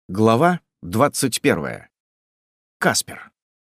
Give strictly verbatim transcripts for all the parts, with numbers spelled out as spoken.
Глава двадцать первая. Каспер.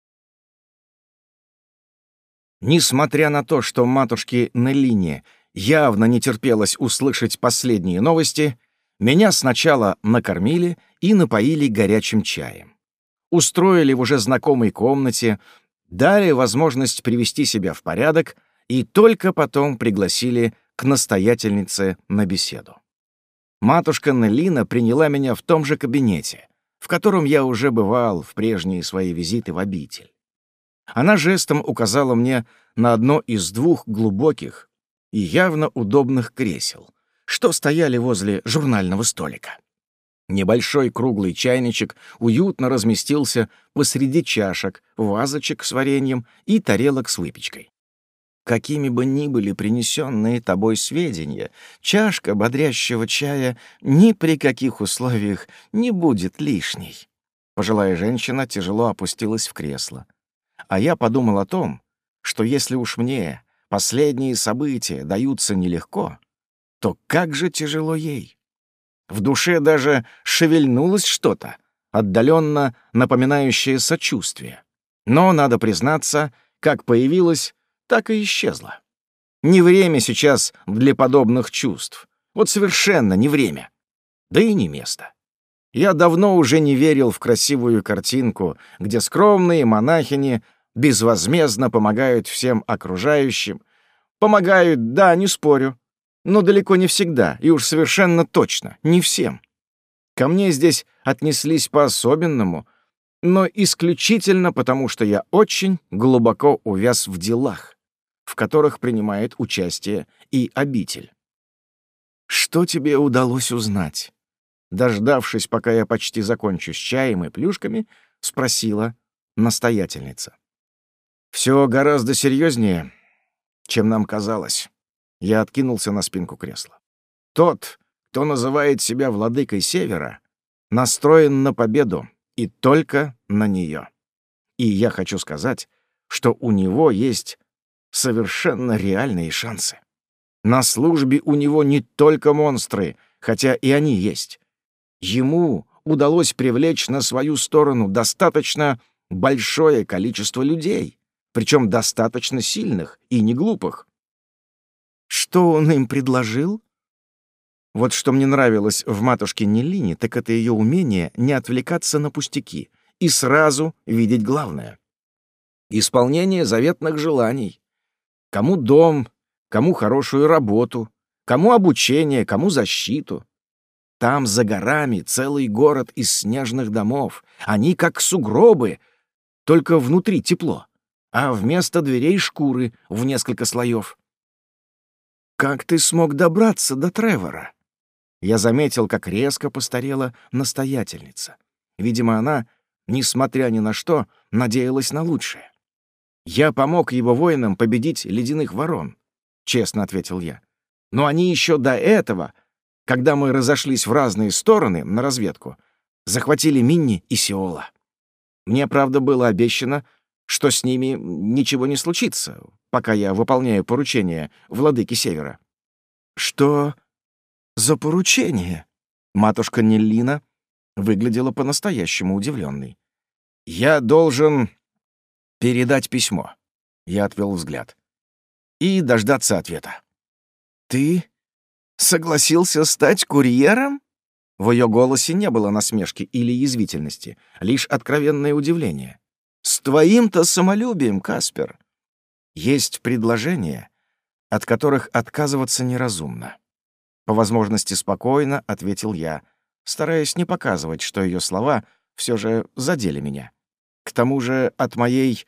Несмотря на то, что матушке Неллине явно не терпелось услышать последние новости, меня сначала накормили и напоили горячим чаем. Устроили в уже знакомой комнате, дали возможность привести себя в порядок и только потом пригласили к настоятельнице на беседу. Матушка Неллина приняла меня в том же кабинете, в котором я уже бывал в прежние свои визиты в обитель. Она жестом указала мне на одно из двух глубоких и явно удобных кресел, что стояли возле журнального столика. Небольшой круглый чайничек уютно разместился посреди чашек, вазочек с вареньем и тарелок с выпечкой. Какими бы ни были принесенные тобой сведения, чашка бодрящего чая ни при каких условиях не будет лишней. Пожилая женщина тяжело опустилась в кресло. А я подумал о том, что если уж мне последние события даются нелегко, то как же тяжело ей. В душе даже шевельнулось что-то, отдаленно напоминающее сочувствие. Но, надо признаться, как появилось, так и исчезла. Не время сейчас для подобных чувств. Вот совершенно не время. Да и не место. Я давно уже не верил в красивую картинку, где скромные монахини безвозмездно помогают всем окружающим. Помогают, да, не спорю, но далеко не всегда, и уж совершенно точно не всем. Ко мне здесь отнеслись по-особенному, но исключительно потому, что я очень глубоко увяз в делах, в которых принимает участие и обитель. «Что тебе удалось узнать?» Дождавшись, пока я почти закончу с чаем и плюшками, спросила настоятельница. «Все гораздо серьезнее, чем нам казалось». Я откинулся на спинку кресла. «Тот, кто называет себя владыкой Севера, настроен на победу и только на нее. И я хочу сказать, что у него есть совершенно реальные шансы. На службе у него не только монстры, хотя и они есть. Ему удалось привлечь на свою сторону достаточно большое количество людей, причем достаточно сильных и неглупых. Что он им предложил? Вот что мне нравилось в матушке Неллине, так это ее умение не отвлекаться на пустяки и сразу видеть главное. Исполнение заветных желаний. Кому дом, кому хорошую работу, кому обучение, кому защиту. Там за горами целый город из снежных домов. Они как сугробы, только внутри тепло, а вместо дверей шкуры в несколько слоев. «Как ты смог добраться до Тревора?» Я заметил, как резко постарела настоятельница. Видимо, она, несмотря ни на что, надеялась на лучшее. «Я помог его воинам победить ледяных ворон», — честно ответил я. «Но они еще до этого, когда мы разошлись в разные стороны на разведку, захватили Минни и Сеола. Мне, правда, было обещано, что с ними ничего не случится, пока я выполняю поручение владыки Севера». «Что за поручение?» Матушка Неллина выглядела по-настоящему удивленной. «Я должен передать письмо». Я отвел взгляд. «И дождаться ответа». «Ты согласился стать курьером?» В ее голосе не было насмешки или язвительности, лишь откровенное удивление. «С твоим-то самолюбием, Каспер. Есть предложения, от которых отказываться неразумно». По возможности спокойно ответил я, стараясь не показывать, что ее слова все же задели меня. К тому же от моей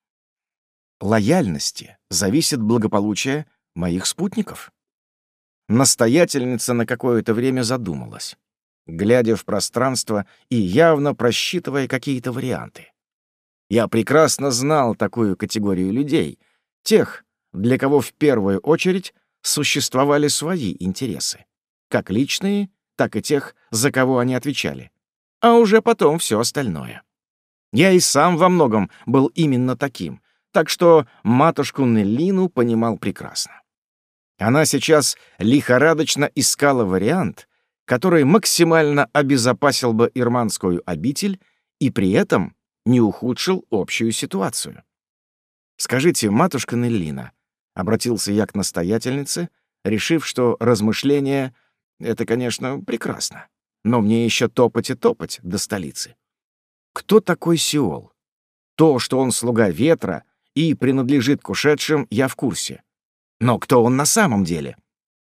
лояльности зависит благополучие моих спутников. Настоятельница на какое-то время задумалась, глядя в пространство и явно просчитывая какие-то варианты. Я прекрасно знал такую категорию людей, тех, для кого в первую очередь существовали свои интересы, как личные, так и тех, за кого они отвечали, а уже потом все остальное. Я и сам во многом был именно таким, так что матушку Неллину понимал прекрасно. Она сейчас лихорадочно искала вариант, который максимально обезопасил бы ирманскую обитель и при этом не ухудшил общую ситуацию. «Скажите, матушка Неллина», — обратился я к настоятельнице, решив, что размышления — это, конечно, прекрасно, но мне еще топать и топать до столицы. Кто такой Сиол? То, что он слуга ветра и принадлежит к ушедшим, я в курсе. Но кто он на самом деле?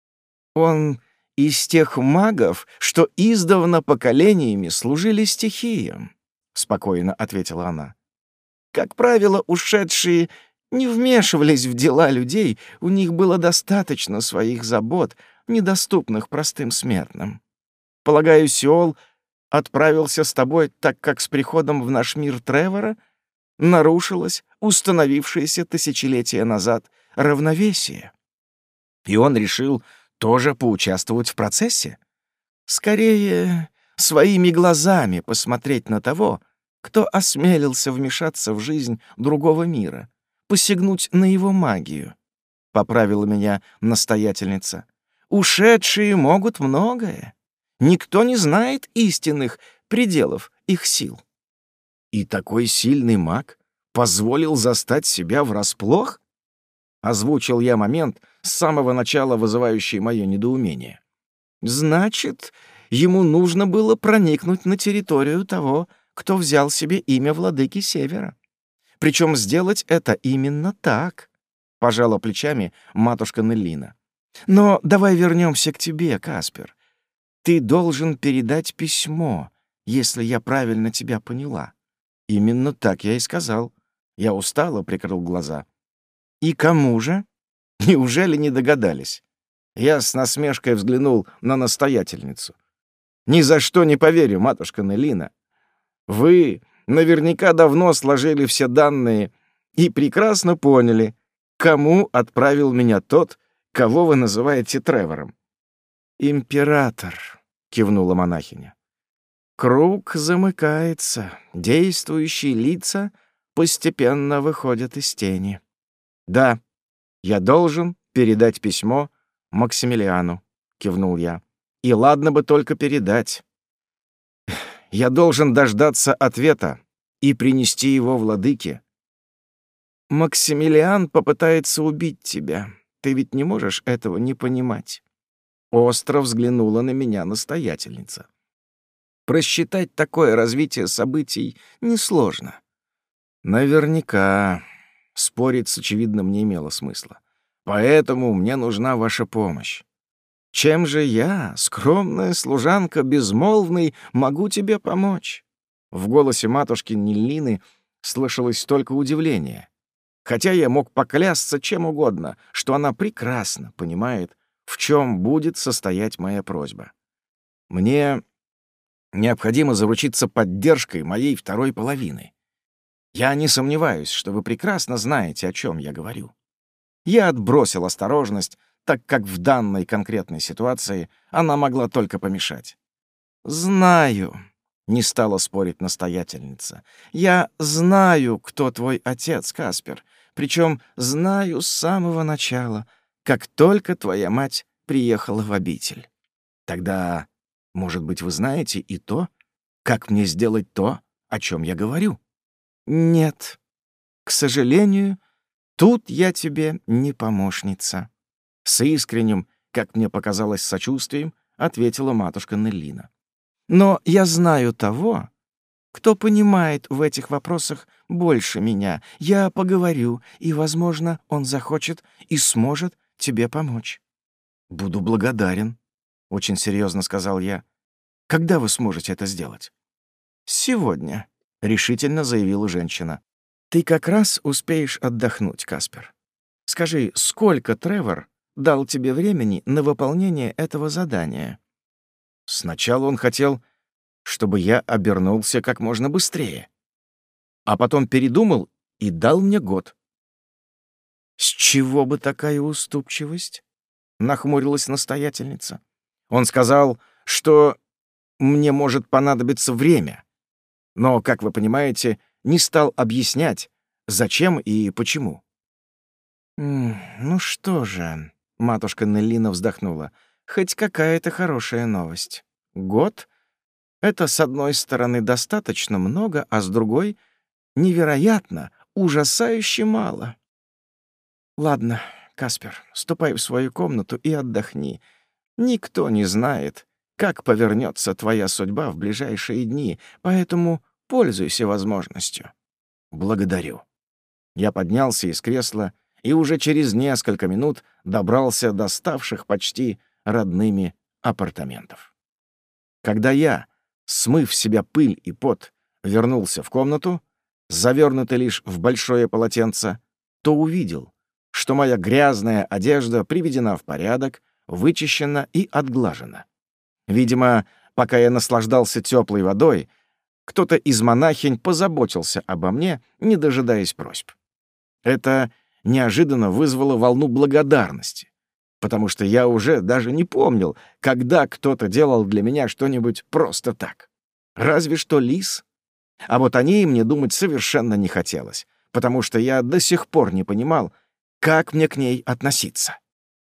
Он из тех магов, что издавна поколениями служили стихиям, — спокойно ответила она. Как правило, ушедшие не вмешивались в дела людей, у них было достаточно своих забот, недоступных простым смертным. Полагаю, Сиол отправился с тобой, так как с приходом в наш мир Тревора нарушилось установившееся тысячелетия назад равновесие. И он решил тоже поучаствовать в процессе? Скорее, своими глазами посмотреть на того, кто осмелился вмешаться в жизнь другого мира, посягнуть на его магию, — поправила меня настоятельница. Ушедшие могут многое. Никто не знает истинных пределов их сил. И такой сильный маг позволил застать себя врасплох? Озвучил я момент, с самого начала вызывающий мое недоумение. Значит, ему нужно было проникнуть на территорию того, кто взял себе имя владыки Севера. Причем сделать это именно так, — пожала плечами матушка Неллина. Но давай вернемся к тебе, Каспер. Ты должен передать письмо, если я правильно тебя поняла. Именно так я и сказал. Я устало прикрыл глаза. И кому же? Неужели не догадались? Я с насмешкой взглянул на настоятельницу. Ни за что не поверю, матушка Неллина. Вы наверняка давно сложили все данные и прекрасно поняли, кому отправил меня тот, кого вы называете Тревором. «Император», — кивнула монахиня. «Круг замыкается, действующие лица постепенно выходят из тени. Да, я должен передать письмо Максимилиану», — кивнул я. «И ладно бы только передать. Я должен дождаться ответа и принести его владыке. Максимилиан попытается убить тебя. Ты ведь не можешь этого не понимать». Остро взглянула на меня настоятельница. Просчитать такое развитие событий несложно. Наверняка спорить с очевидным не имело смысла. Поэтому мне нужна ваша помощь. Чем же я, скромная служанка безмолвной, могу тебе помочь? В голосе матушки Неллины слышалось только удивление. Хотя я мог поклясться чем угодно, что она прекрасно понимает, в чем будет состоять моя просьба. Мне необходимо заручиться поддержкой моей второй половины. Я не сомневаюсь, что вы прекрасно знаете, о чем я говорю. Я отбросил осторожность, так как в данной конкретной ситуации она могла только помешать. «Знаю», — не стала спорить настоятельница, — «я знаю, кто твой отец, Каспер, причем знаю с самого начала, как только твоя мать приехала в обитель. Тогда, может быть, вы знаете и то, как мне сделать то, о чем я говорю?» «Нет, к сожалению, тут я тебе не помощница», — с искренним, как мне показалось, сочувствием ответила матушка Неллина. «Но я знаю того, кто понимает в этих вопросах больше меня. Я поговорю, и, возможно, он захочет и сможет тебе помочь». «Буду благодарен», — очень серьезно сказал я. «Когда вы сможете это сделать?» «Сегодня», — решительно заявила женщина. «Ты как раз успеешь отдохнуть, Каспер. Скажи, сколько Тревор дал тебе времени на выполнение этого задания?» Сначала он хотел, чтобы я обернулся как можно быстрее, а потом передумал и дал мне год. «С чего бы такая уступчивость?» — нахмурилась настоятельница. «Он сказал, что мне может понадобиться время, но, как вы понимаете, не стал объяснять, зачем и почему». «М, «Ну что же», — матушка Неллина вздохнула, — «хоть какая-то хорошая новость. Год — это, с одной стороны, достаточно много, а с другой — невероятно, ужасающе мало. Ладно, Каспер, ступай в свою комнату и отдохни. Никто не знает, как повернется твоя судьба в ближайшие дни, поэтому пользуйся возможностью. Благодарю. Я поднялся из кресла и уже через несколько минут добрался до ставших почти родными апартаментов. Когда я, смыв с себя пыль и пот, вернулся в комнату, завернутый лишь в большое полотенце, то увидел, что моя грязная одежда приведена в порядок, вычищена и отглажена. Видимо, пока я наслаждался теплой водой, кто-то из монахинь позаботился обо мне, не дожидаясь просьб. Это неожиданно вызвало волну благодарности, потому что я уже даже не помнил, когда кто-то делал для меня что-нибудь просто так. Разве что Лис. А вот о ней мне думать совершенно не хотелось, потому что я до сих пор не понимал, как мне к ней относиться.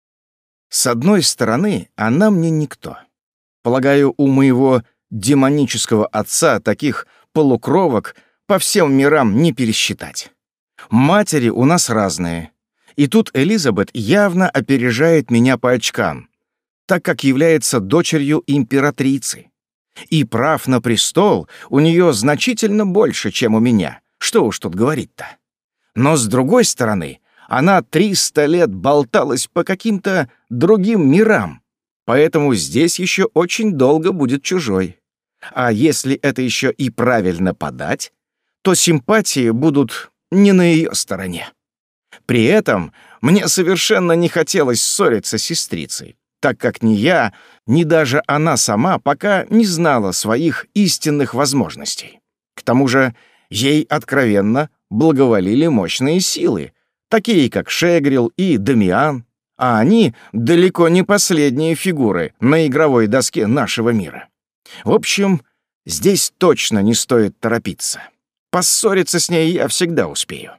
С одной стороны, она мне никто. Полагаю, у моего демонического отца таких полукровок по всем мирам не пересчитать. Матери у нас разные. И тут Элизабет явно опережает меня по очкам, так как является дочерью императрицы. И прав на престол у нее значительно больше, чем у меня. Что уж тут говорить-то. Но с другой стороны, она триста лет болталась по каким-то другим мирам, поэтому здесь еще очень долго будет чужой. А если это еще и правильно подать, то симпатии будут не на ее стороне. При этом мне совершенно не хотелось ссориться с сестрицей, так как ни я, ни даже она сама пока не знала своих истинных возможностей. К тому же ей откровенно благоволили мощные силы, такие как Шегрил и Дамиан, а они далеко не последние фигуры на игровой доске нашего мира. В общем, здесь точно не стоит торопиться. Поссориться с ней я всегда успею.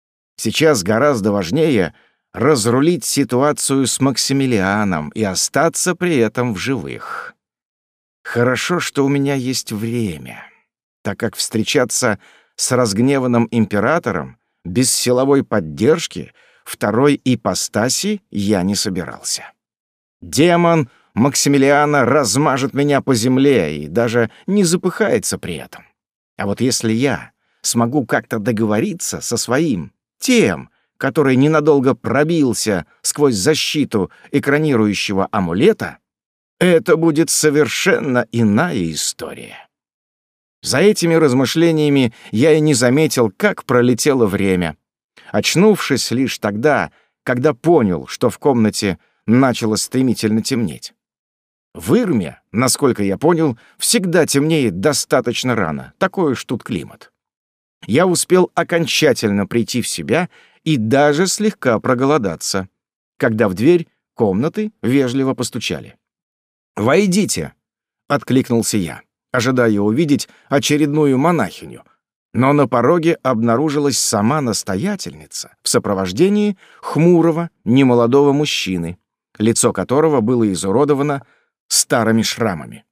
Сейчас гораздо важнее разрулить ситуацию с Максимилианом и остаться при этом в живых. Хорошо, что у меня есть время, так как встречаться с разгневанным императором без силовой поддержки второй ипостаси я не собирался. Демон Максимилиана размажет меня по земле и даже не запыхается при этом. А вот если я смогу как-то договориться со своим, тем, который ненадолго пробился сквозь защиту экранирующего амулета, это будет совершенно иная история. За этими размышлениями я и не заметил, как пролетело время, очнувшись лишь тогда, когда понял, что в комнате начало стремительно темнеть. В Ирме, насколько я понял, всегда темнеет достаточно рано, такой уж тут климат. Я успел окончательно прийти в себя и даже слегка проголодаться, когда в дверь комнаты вежливо постучали. «Войдите!» — откликнулся я, ожидая увидеть очередную монахиню, но на пороге обнаружилась сама настоятельница в сопровождении хмурого, немолодого мужчины, лицо которого было изуродовано старыми шрамами.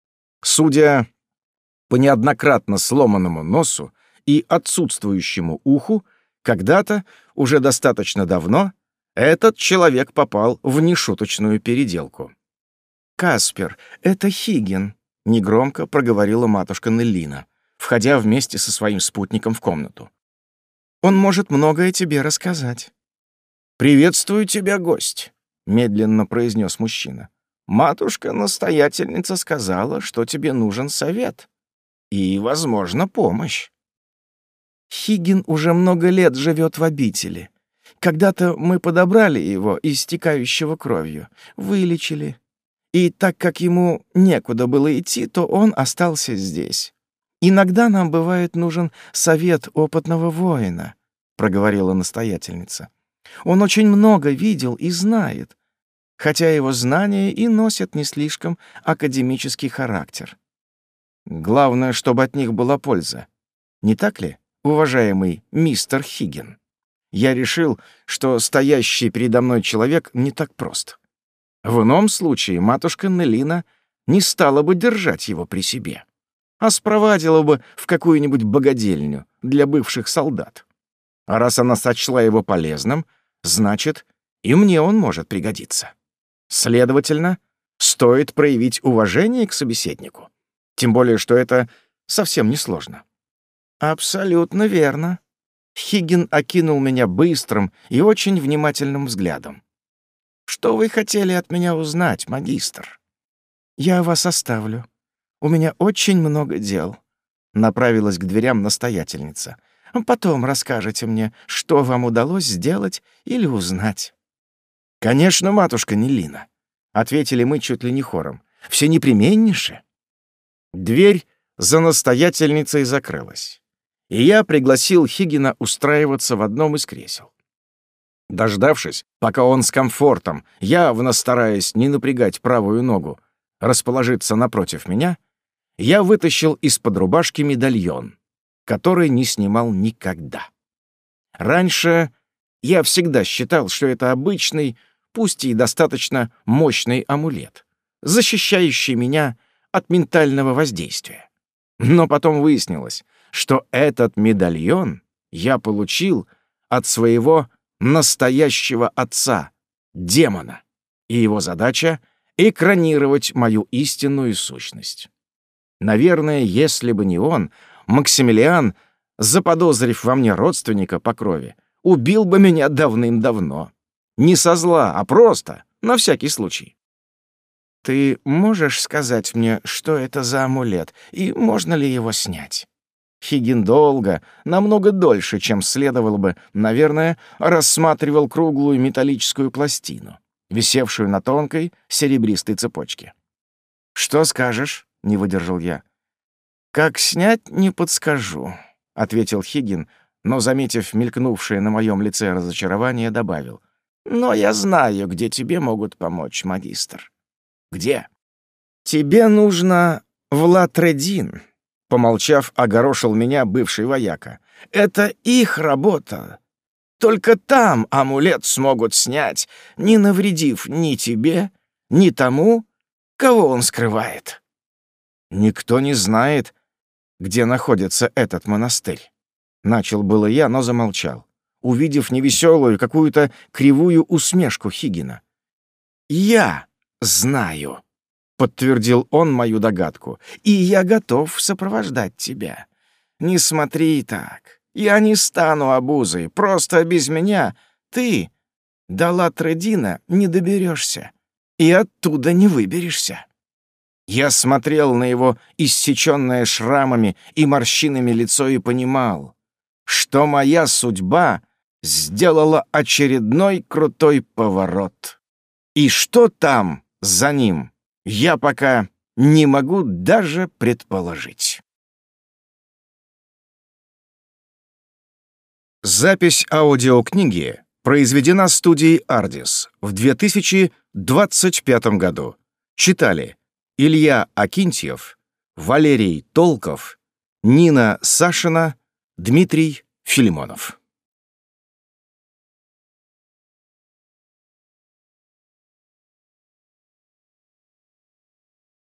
Судя по неоднократно сломанному носу и отсутствующему уху, когда-то, уже достаточно давно, этот человек попал в нешуточную переделку. «Каспер, это Хигин», — негромко проговорила матушка Неллина, входя вместе со своим спутником в комнату. «Он может многое тебе рассказать». «Приветствую тебя, гость», — медленно произнес мужчина. «Матушка-настоятельница сказала, что тебе нужен совет и, возможно, помощь». Хигин уже много лет живет в обители. Когда-то мы подобрали его, истекающего кровью, вылечили. И так как ему некуда было идти, то он остался здесь. Иногда нам бывает нужен совет опытного воина, проговорила настоятельница. Он очень много видел и знает, хотя его знания и носят не слишком академический характер. Главное, чтобы от них была польза. Не так ли, уважаемый мистер Хигин? Я решил, что стоящий передо мной человек не так прост. В ином случае матушка Неллина не стала бы держать его при себе, а спровадила бы в какую-нибудь богадельню для бывших солдат. А раз она сочла его полезным, значит, и мне он может пригодиться. Следовательно, стоит проявить уважение к собеседнику. Тем более, что это совсем несложно. Абсолютно верно. Хиггин окинул меня быстрым и очень внимательным взглядом. Что вы хотели от меня узнать, магистр? Я вас оставлю. У меня очень много дел. Направилась к дверям настоятельница. Потом расскажете мне, что вам удалось сделать или узнать. «Конечно, матушка Неллина», — ответили мы чуть ли не хором. «Все непременнейше». Дверь за настоятельницей закрылась, и я пригласил Хиггина устраиваться в одном из кресел. Дождавшись, пока он с комфортом, явно стараясь не напрягать правую ногу, расположиться напротив меня, я вытащил из-под рубашки медальон, который не снимал никогда. Раньше я всегда считал, что это обычный, пусть и достаточно мощный амулет, защищающий меня от ментального воздействия. Но потом выяснилось, что этот медальон я получил от своего настоящего отца, демона, и его задача — экранировать мою истинную сущность. Наверное, если бы не он, Максимилиан, заподозрив во мне родственника по крови, убил бы меня давным-давно. Не со зла, а просто, на всякий случай. «Ты можешь сказать мне, что это за амулет, и можно ли его снять?» Хиггин долго, намного дольше, чем следовало бы, наверное, рассматривал круглую металлическую пластину, висевшую на тонкой серебристой цепочке. «Что скажешь?» — не выдержал я. «Как снять, не подскажу», — ответил Хиггин, но, заметив мелькнувшее на моем лице разочарование, добавил. «Но я знаю, где тебе могут помочь, магистр». «Где?» «Тебе нужно в Латредин», — помолчав, огорошил меня бывший вояка. «Это их работа. Только там амулет смогут снять, не навредив ни тебе, ни тому, кого он скрывает». «Никто не знает, где находится этот монастырь». Начал было я, но замолчал, увидев невеселую какую-то кривую усмешку Хиггина. «Я знаю», — подтвердил он мою догадку, «и я готов сопровождать тебя. Не смотри так. Я не стану обузой. Просто без меня ты до Латредина не доберешься и оттуда не выберешься». Я смотрел на его иссечённое шрамами и морщинами лицо и понимал, что моя судьба сделала очередной крутой поворот. И что там за ним, я пока не могу даже предположить. Запись аудиокниги произведена студией «Ардис» в две тысячи двадцать пятом году. Читали Илья Акинтьев, Валерий Толков, Нина Сашина, Дмитрий Филимонов.